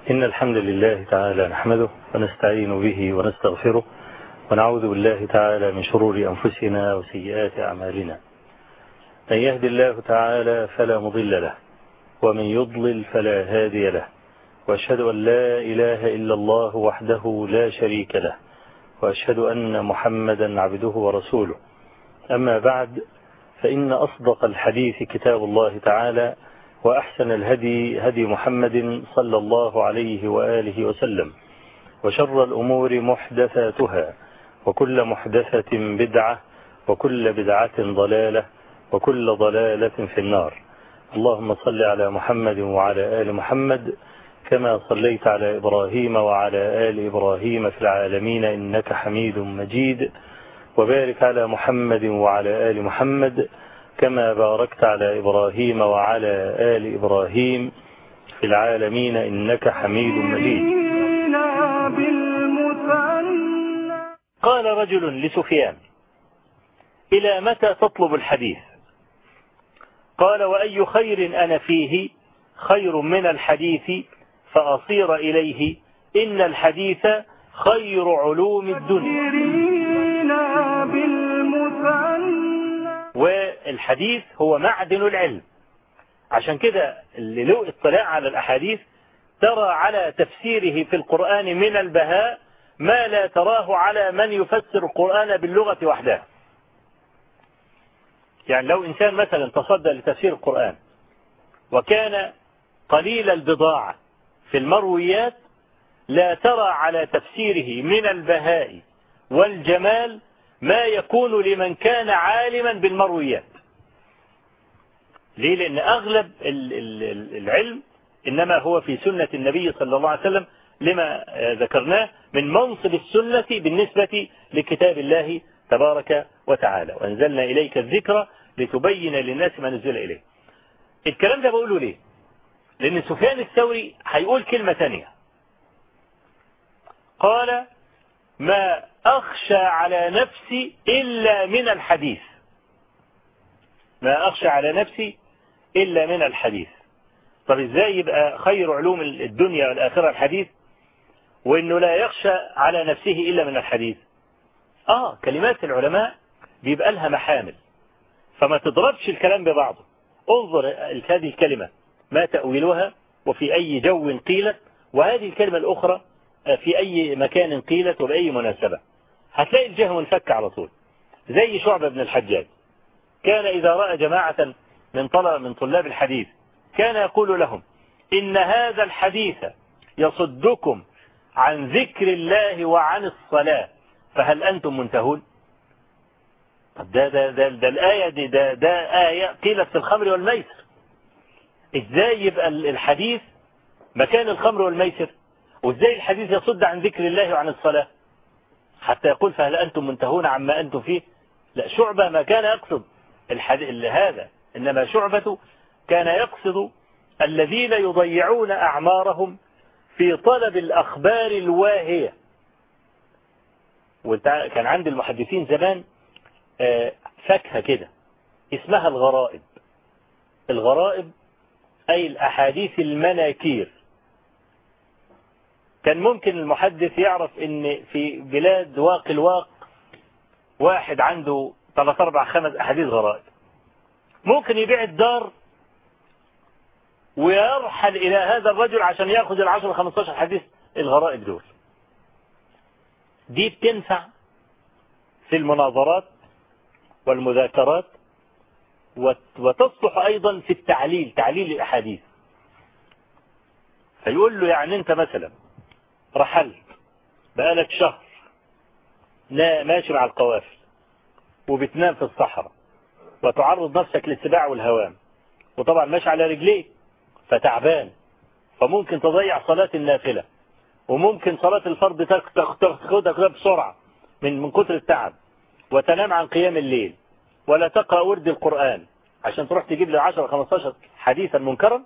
إن الحمد لله تعالى نحمده ونستعين به ونستغفره ونعوذ بالله تعالى من شرور أنفسنا وسيئات أعمالنا. من يهد الله تعالى فلا مضل له ومن يضلل فلا هادي له، وأشهد أن لا إله إلا الله وحده لا شريك له، وأشهد أن محمدا عبده ورسوله. أما بعد، فإن أصدق الحديث كتاب الله تعالى، وأحسن الهدي هدي محمد صلى الله عليه وآله وسلم، وشر الأمور محدثاتها، وكل محدثة بدعة، وكل بدعة ضلالة، وكل ضلالة في النار. اللهم صل على محمد وعلى آل محمد كما صليت على إبراهيم وعلى آل إبراهيم في العالمين إنك حميد مجيد، وبارك على محمد وعلى آل محمد كما باركت على إبراهيم وعلى آل إبراهيم في العالمين إنك حميد مجيد. قال رجل لسفيان: إلى متى تطلب الحديث؟ قال: وأي خير أنا فيه خير من الحديث فأصير إليه، إن الحديث خير علوم الدنيا. والحديث هو معدن العلم، عشان كده اللي له اطلاع على الأحاديث ترى على تفسيره في القرآن من البهاء ما لا تراه على من يفسر القرآن باللغة وحدها. يعني لو إنسان مثلا تصدى لتفسير القرآن وكان قليل البضاعة في المرويات، لا ترى على تفسيره من البهاء والجمال ما يكون لمن كان عالما بالمرويات. ليه؟ لأن أغلب العلم إنما هو في سنة النبي صلى الله عليه وسلم، لما ذكرناه من منصب السنة بالنسبة لكتاب الله تبارك وتعالى، وأنزلنا إليك الذكر لتبين للناس ما نزل إليه. الكلام ده بقوله ليه؟ لأن سفيان الثوري هيقول كلمة تانية. قال: ما أخشى على نفسي إلا من الحديث. ما أخشى على نفسي إلا من الحديث. طب إزاي يبقى خير علوم الدنيا والآخرة الحديث، وإنه لا يخشى على نفسه إلا من الحديث؟ كلمات العلماء بيبقى لها محامل، فما تضربش الكلام ببعضه. انظر هذه الكلمة ما تأويلها، وفي أي جو قيلت، وهذه الكلمة الأخرى في أي مكان قيلت وبأي مناسبة. هتلاقي الجهة منفك على طول. زي شعبة بن الحجاج، كان إذا رأى جماعة من طلاب الحديث كان يقول لهم: إن هذا الحديث يصدكم عن ذكر الله وعن الصلاة، فهل أنتم منتهون؟ طب ده الآية دي ده آية قيلت في الخمر والميسر. إزاي يبقى الحديث مكان الخمر والميسر؟ وإزاي الحديث يصد عن ذكر الله وعن الصلاة حتى يقول فهل أنتم منتهون عما أنتم فيه؟ لا، شعبة ما كان يقصد هذا، إنما شعبة كان يقصد الذين يضيعون أعمارهم في طلب الأخبار الواهية. وكان عند المحدثين زمان فاكهة كده اسمها الغرائب. الغرائب أي الأحاديث المناكير. كان ممكن المحدث يعرف ان في بلاد الواق واحد عنده 3 4 5 أحاديث غرائب، ممكن يبيع الدار ويرحل إلى هذا الرجل عشان يأخذ 10 15 حديث الغرائب دول. دي بتنفع في المناظرات والمذاكرات، وتصلح أيضا في تعليل الأحاديث. فيقول له: يعني أنت مثلا رحلت بقالك شهر ماشي مع القوافل، وبتنام في الصحراء، وتعرض نفسك للسباع والهوام، وطبعا ماشي على رجليك فتعبان، فممكن تضيع صلاة النافلة، وممكن صلاة الفرض تاخدها بسرعة من كتر التعب، وتنام عن قيام الليل، ولا تقرأ ورد القرآن عشان تروح تجيب لي 10 15 حديثا منكرا.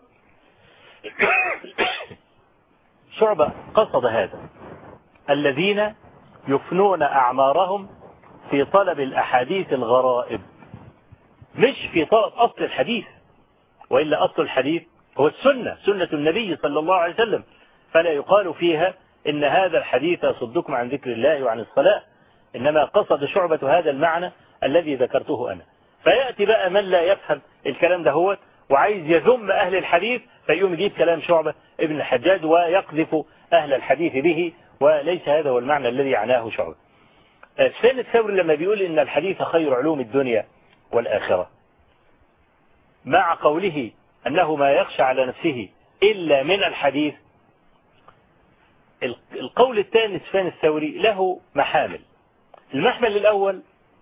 شعبة قصد هذا، الذين يفنون أعمارهم في طلب الأحاديث الغرائب، مش في طلب أصل الحديث. وإلا أصل الحديث هو السنة، سنة النبي صلى الله عليه وسلم فلا يقال فيها إن هذا الحديث يصدكم عن ذكر الله وعن الصلاة، إنما قصد شعبة هذا المعنى الذي ذكرته أنا. فيأتي بقى من لا يفهم الكلام ده هو وعايز يذم أهل الحديث، فيقوم يجيب كلام شعبة ابن الحجاج ويقذف أهل الحديث به، وليس هذا هو المعنى الذي عناه شعبة. سفيان الثوري لما بيقول إن الحديث خير علوم الدنيا والآخرة، مع قوله أنه ما يخشى على نفسه إلا من الحديث، القول الثاني سفيان الثوري له محامل. المحمل الأول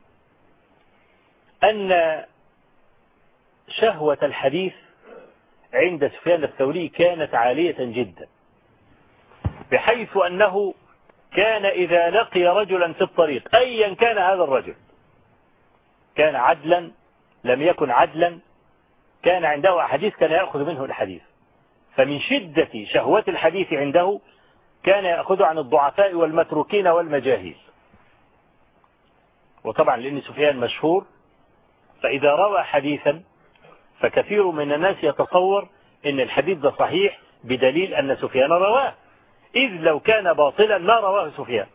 أن شهوة الحديث عند سفيان الثوري كانت عالية جدا، بحيث أنه كان إذا لقي رجلا في الطريق أيا كان هذا الرجل، كان عدلا لم يكن عدلا، كان عنده أحاديث كان يأخذ منه الحديث. فمن شدة شهوة الحديث عنده كان يأخذ عن الضعفاء والمتروكين والمجاهيل. وطبعا لأن سفيان مشهور، فإذا روى حديثا فكثير من الناس يتصور أن الحديث ده صحيح بدليل أن سفيان رواه، إذ لو كان باطلا ما رواه سفيان.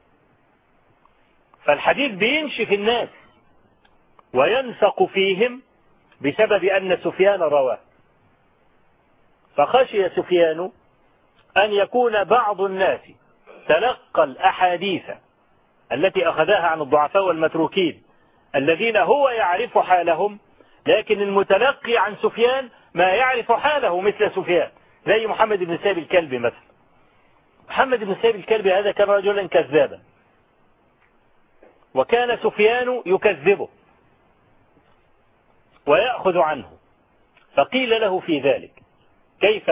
فالحديث بينشف الناس وينفق فيهم بسبب أن سفيان رواه. فخشي سفيان أن يكون بعض الناس تلقى الأحاديث التي أخذها عن الضعفاء والمتروكين الذين هو يعرف حالهم، لكن المتلقي عن سفيان ما يعرف حاله مثل سفيان، زي محمد بن سيب الكلبي مثلا. محمد بن سيب الكلبي هذا كان رجلا كذابا، وكان سفيان يكذبه ويأخذ عنه. فقيل له في ذلك كيف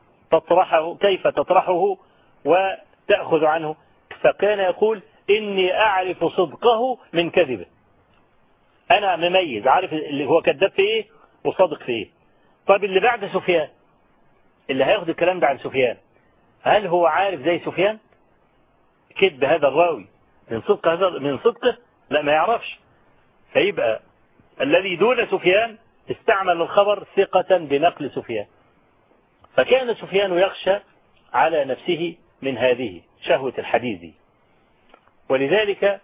تطرحه وتأخذ عنه؟ فكان يقول إني أعرف صدقه من كذبه، أنا مميز عارف اللي هو كذاب في إيه وصادق في إيه. طيب اللي بعد سفيان اللي هياخد الكلام ده عن سفيان، هل هو عارف زي سفيان كذب هذا الراوي من صدقه؟ لا، ما يعرفش. فيبقى الذي دون سفيان استعمل الخبر ثقة بنقل سفيان. فكان سفيان يخشى على نفسه من هذه شهوة الحديث، ولذلك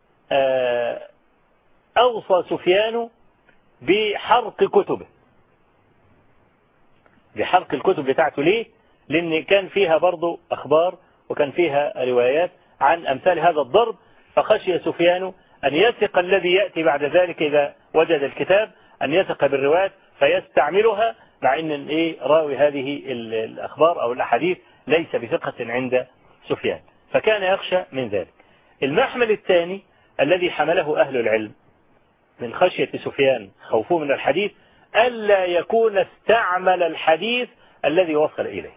أوصى سفيان بحرق كتبه، بحرق الكتب بتاعته. ليه؟ لأن كان فيها برضو أخبار وكان فيها روايات عن أمثال هذا الضرب. فخشي سفيان أن يثق الذي يأتي بعد ذلك إذا وجد الكتاب أن يثق بالروايات فيستعملها، مع أن راوي هذه الأخبار أو الأحاديث ليس بثقة عند سفيان، فكان يخشى من ذلك. المحمل الثاني الذي حمله أهل العلم من خشية سفيان خوفه من الحديث ألا يكون استعمل الحديث الذي وصل إليه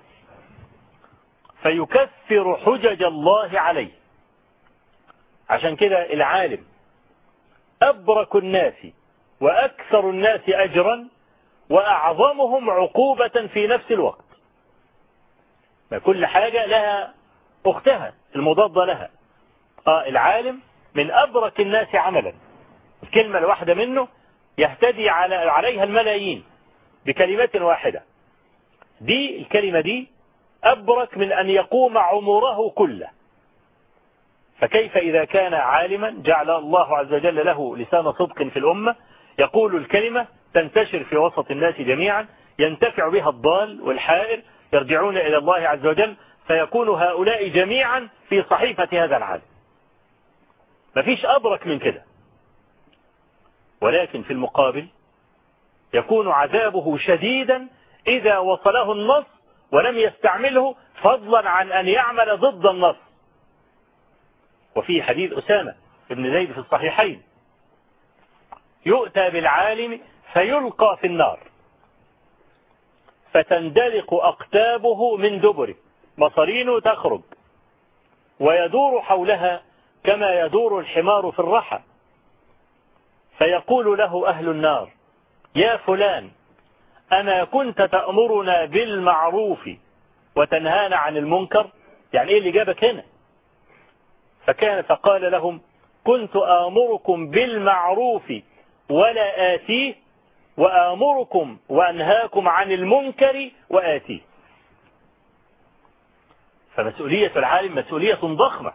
فيكثر حجج الله عليه. عشان كده العالم أبرك الناس وأكثر الناس أجرا وأعظمهم عقوبة في نفس الوقت. ما كل حاجة لها أختها المضادة لها. العالم من أبرك الناس عملا، الكلمة الواحدة منه يهتدي عليها الملايين بكلمة واحدة. دي الكلمة دي أبرك من أن يقوم عمره كله. فكيف إذا كان عالما جعل الله عز وجل له لسان صدق في الأمة، يقول الكلمة تنتشر في وسط الناس جميعا، ينتفع بها الضال والحائر، يرجعون إلى الله عز وجل، فيكون هؤلاء جميعا في صحيفة هذا العالم. مفيش أبرك من كده. ولكن في المقابل يكون عذابه شديدا إذا وصله النص ولم يستعمله، فضلا عن أن يعمل ضد النص. وفي حديث أسامة بن زيد في الصحيحين يؤتى بالعالم فيلقى في النار فتندلق أقتابه من دبره، مصارينه تخرج ويدور حولها كما يدور الحمار في الرحى، فيقول له أهل النار يا فلان أما كنت تأمرنا بالمعروف وتنهانا عن المنكر؟ يعني إيه اللي جابك هنا؟ فقال لهم كنت آمركم بالمعروف ولا آتيه، وآمركم وأنهاكم عن المنكر وآتيه. فمسؤولية العالم مسؤولية ضخمة.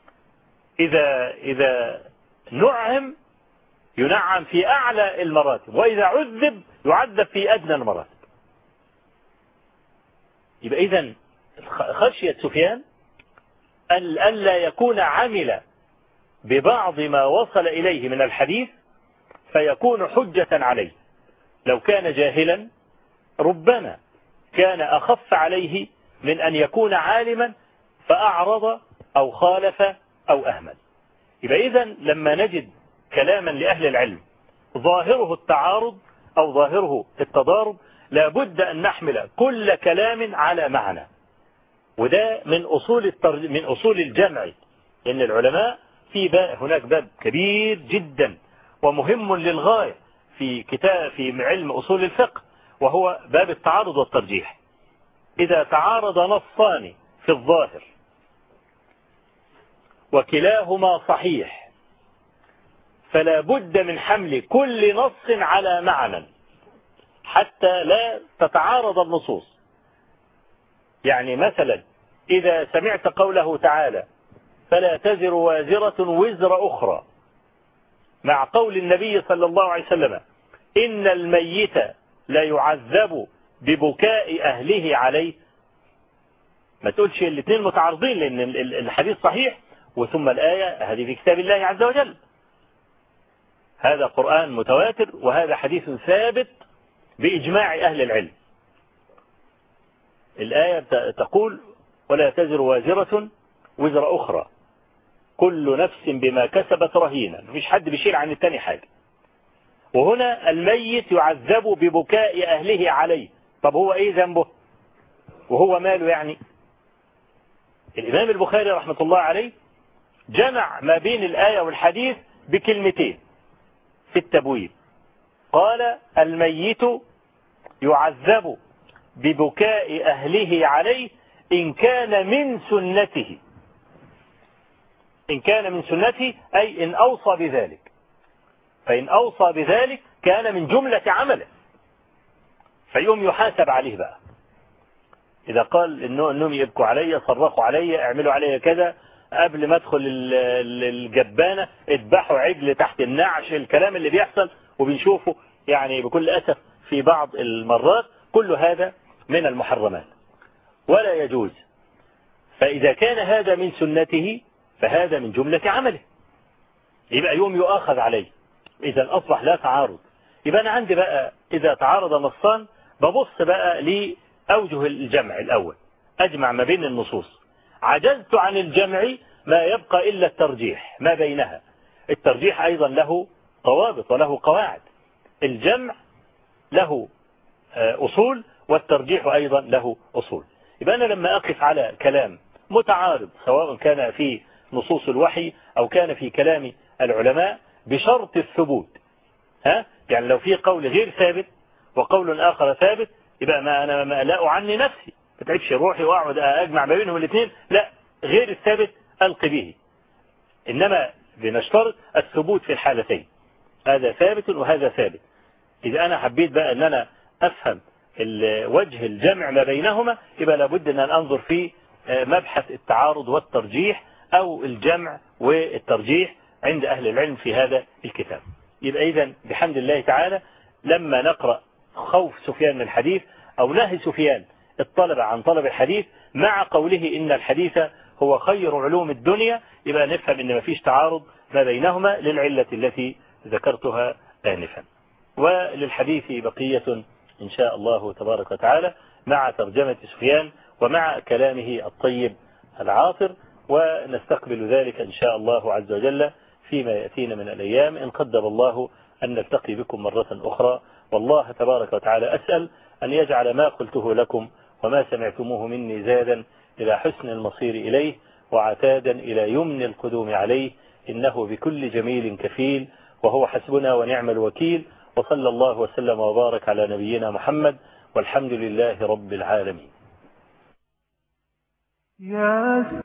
إذا نعم ينعم في أعلى المراتب، وإذا عذب يعذب في أدنى المراتب. يبقى إذن خشية سفيان ألا يكون عمل ببعض ما وصل إليه من الحديث فيكون حجة عليه. لو كان جاهلا ربما كان أخف عليه من أن يكون عالما فأعرض أو خالف أو أهمل. يبقى إذن لما نجد كلاما لأهل العلم ظاهره التعارض أو ظاهره التضارب لابد أن نحمل كل كلام على معنى. وده من أصول الجمع، لأن العلماء هناك باب كبير جدا ومهم للغاية في علم أصول الفقه، وهو باب التعارض والترجيح. إذا تعارض نصان في الظاهر وكلاهما صحيح فلا بد من حمل كل نص على معنى حتى لا تتعارض النصوص. يعني مثلا إذا سمعت قوله تعالى فلا تزر وازرة وزر أخرى، مع قول النبي صلى الله عليه وسلم إن الميت لا يعذب ببكاء أهله عليه، ما تقولش الاثنين متعارضين، لأن الحديث صحيح وثم الآية هذه في كتاب الله عز وجل، هذا قرآن متواتر وهذا حديث ثابت بإجماع أهل العلم. الآية تقول ولا تزر وازرة وزر أخرى كل نفس بما كسبت رهينة، مفيش حد بيشيل عن التاني حاجة. وهنا الميت يعذب ببكاء أهله عليه، طب هو إيه ذنبه وهو ماله يعني؟ الإمام البخاري رحمة الله عليه جمع ما بين الآية والحديث بكلمتين في التبويب، قال الميت يعذب ببكاء أهله عليه إن كان من سنته، إن كان من سنته أي إن أوصى بذلك، فإن أوصى بذلك كان من جملة عمله فيوم يحاسب عليه بقى. إذا قال إنهم يبكوا علي صرخوا علي اعملوا علي كذا قبل ما ادخل الجبانة اذبحوا عجل تحت النعش، الكلام اللي بيحصل وبنشوفه يعني بكل أسف في بعض المرات، كل هذا من المحرمات ولا يجوز. فإذا كان هذا من سنته فهذا من جملة عمله، يبقى يوم يؤاخذ عليه. إذا أصبح لا تعارض. يبقى أنا عندي بقى إذا تعارض نصان ببص بقى لأوجه الجمع الأول، أجمع ما بين النصوص. عجزت عن الجمع ما يبقى إلا الترجيح ما بينها. الترجيح أيضا له ضوابط وله قواعد، الجمع له أصول والترجيح أيضا له أصول. يبقى أنا لما أقف على كلام متعارض سواء كان في نصوص الوحي أو كان في كلام العلماء بشرط الثبوت، يعني لو في قول غير ثابت وقول آخر ثابت يبقى أنا ما لا أعني نفسي، ما تعبش روحي وأقعد أجمع ما بينهم الاثنين، لا، غير الثابت ألقي به، إنما بنشترط الثبوت في الحالتين، هذا ثابت وهذا ثابت. إذا أنا حبيت بقى أن أنا أفهم وجه الجمع ما بينهما يبقى لابد أن أنظر في مبحث التعارض والترجيح أو الجمع والترجيح عند أهل العلم في هذا الكتاب. يبقى إذن بحمد الله تعالى لما نقرأ خوف سفيان من الحديث أو نهي سفيان الطلبة عن طلب الحديث مع قوله إن الحديث هو خير علوم الدنيا، يبقى نفهم إن ما فيش تعارض ما بينهما للعلة التي ذكرتها آنفا. وللحديث بقية إن شاء الله تبارك وتعالى مع ترجمة سفيان ومع كلامه الطيب العاطر، ونستقبل ذلك إن شاء الله عز وجل فيما يأتينا من الأيام إن قدر الله أن نلتقي بكم مرة أخرى. والله تبارك وتعالى أسأل أن يجعل ما قلته لكم وما سمعتموه مني زادا إلى حسن المصير إليه وعتادا إلى يمن القدوم عليه، إنه بكل جميل كفيل وهو حسبنا ونعم الوكيل. وصلى الله وسلم وبارك على نبينا محمد والحمد لله رب العالمين.